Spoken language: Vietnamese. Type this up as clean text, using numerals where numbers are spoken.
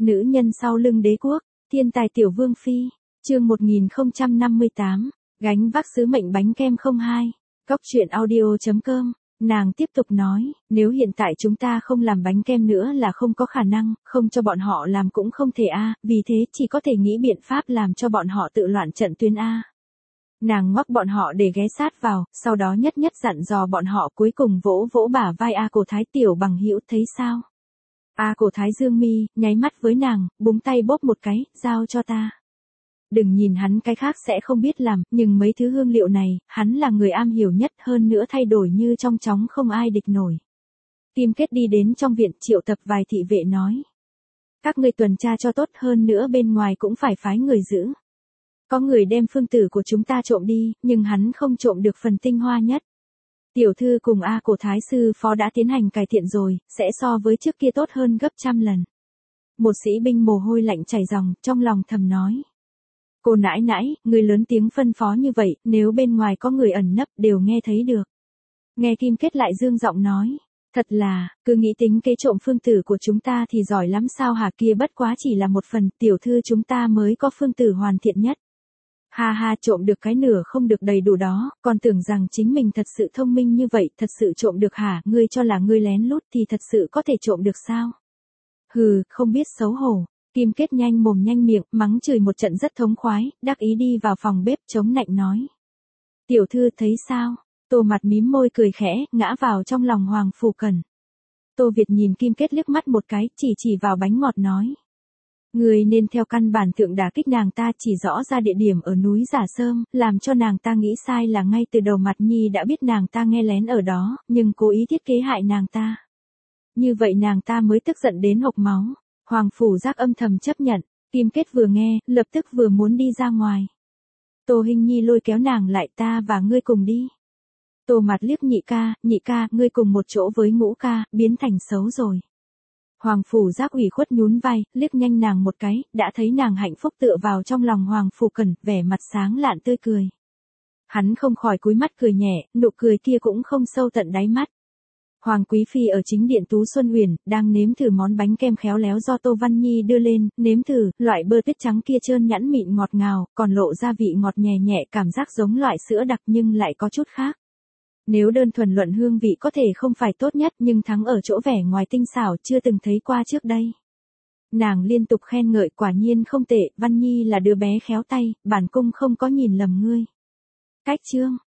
Nữ nhân sau lưng đế quốc, thiên tài tiểu vương phi, chương 1058, gánh vác sứ mệnh bánh kem 02, Cóc truyện audio.com. Nàng tiếp tục nói, nếu hiện tại chúng ta không làm bánh kem nữa là không có khả năng, không cho bọn họ làm cũng không thể vì thế chỉ có thể nghĩ biện pháp làm cho bọn họ tự loạn trận tuyến Nàng ngoắc bọn họ để ghé sát vào, sau đó nhất nhất dặn dò bọn họ, cuối cùng vỗ vỗ bả vai Cổ Thái tiểu bằng hữu, thấy sao? Cổ Thái dương mi, nháy mắt với nàng, búng tay bóp một cái, giao cho ta. Đừng nhìn hắn cái khác sẽ không biết làm, nhưng mấy thứ hương liệu này, hắn là người am hiểu nhất, hơn nữa thay đổi như trong chóng không ai địch nổi. Kim Kết đi đến trong viện, triệu tập vài thị vệ nói. Các ngươi tuần tra cho tốt, hơn nữa bên ngoài cũng phải phái người giữ. Có người đem phương tử của chúng ta trộm đi, nhưng hắn không trộm được phần tinh hoa nhất. Tiểu thư cùng Cổ Thái sư phó đã tiến hành cải thiện rồi, sẽ so với trước kia tốt hơn gấp trăm lần. Một sĩ binh mồ hôi lạnh chảy ròng, trong lòng thầm nói. Cô nãi nãi, người lớn tiếng phân phó như vậy, nếu bên ngoài có người ẩn nấp đều nghe thấy được. Nghe Kim Kết lại dương giọng nói. Thật là, cứ nghĩ tính kế trộm phương tử của chúng ta thì giỏi lắm sao hả, kia bất quá chỉ là một phần, tiểu thư chúng ta mới có phương tử hoàn thiện nhất. Ha ha, trộm được cái nửa không được đầy đủ đó, còn tưởng rằng chính mình thật sự thông minh như vậy, thật sự trộm được hả, ngươi cho là ngươi lén lút thì thật sự có thể trộm được sao? Hừ, không biết xấu hổ. Kim Kết nhanh mồm nhanh miệng, mắng chửi một trận rất thống khoái, đắc ý đi vào phòng bếp chống nạnh nói. Tiểu thư thấy sao? Tô Mặt mím môi cười khẽ, ngã vào trong lòng Hoàng Phủ Cẩn. Tô Việt nhìn Kim Kết liếc mắt một cái, chỉ vào bánh ngọt nói. Người nên theo căn bản thượng đả kích nàng ta, chỉ rõ ra địa điểm ở núi Giả Sơm, làm cho nàng ta nghĩ sai là ngay từ đầu Mặt Nhi đã biết nàng ta nghe lén ở đó, nhưng cố ý thiết kế hại nàng ta. Như vậy nàng ta mới tức giận đến hộc máu. Hoàng Phủ Giác âm thầm chấp nhận, Kim Kết vừa nghe, lập tức vừa muốn đi ra ngoài. Tô Hinh Nhi lôi kéo nàng lại, ta và ngươi cùng đi. Tô Mặt liếc nhị ca, ngươi cùng một chỗ với Ngũ ca, biến thành xấu rồi. Hoàng Phủ Giác ủy khuất nhún vai, liếc nhanh nàng một cái, đã thấy nàng hạnh phúc tựa vào trong lòng Hoàng Phủ Cẩn, vẻ mặt sáng lạn tươi cười. Hắn không khỏi cúi mắt cười nhẹ, nụ cười kia cũng không sâu tận đáy mắt. Hoàng Quý Phi ở chính điện Tú Xuân Uyển, đang nếm thử món bánh kem khéo léo do Tô Văn Nhi đưa lên, nếm thử, loại bơ tuyết trắng kia trơn nhẵn mịn ngọt ngào, còn lộ ra vị ngọt nhẹ nhẹ, cảm giác giống loại sữa đặc nhưng lại có chút khác. Nếu đơn thuần luận hương vị có thể không phải tốt nhất, nhưng thắng ở chỗ vẻ ngoài tinh xảo chưa từng thấy qua trước đây. Nàng liên tục khen ngợi, quả nhiên không tệ, Văn Nhi là đứa bé khéo tay, bản cung không có nhìn lầm ngươi. Cách chương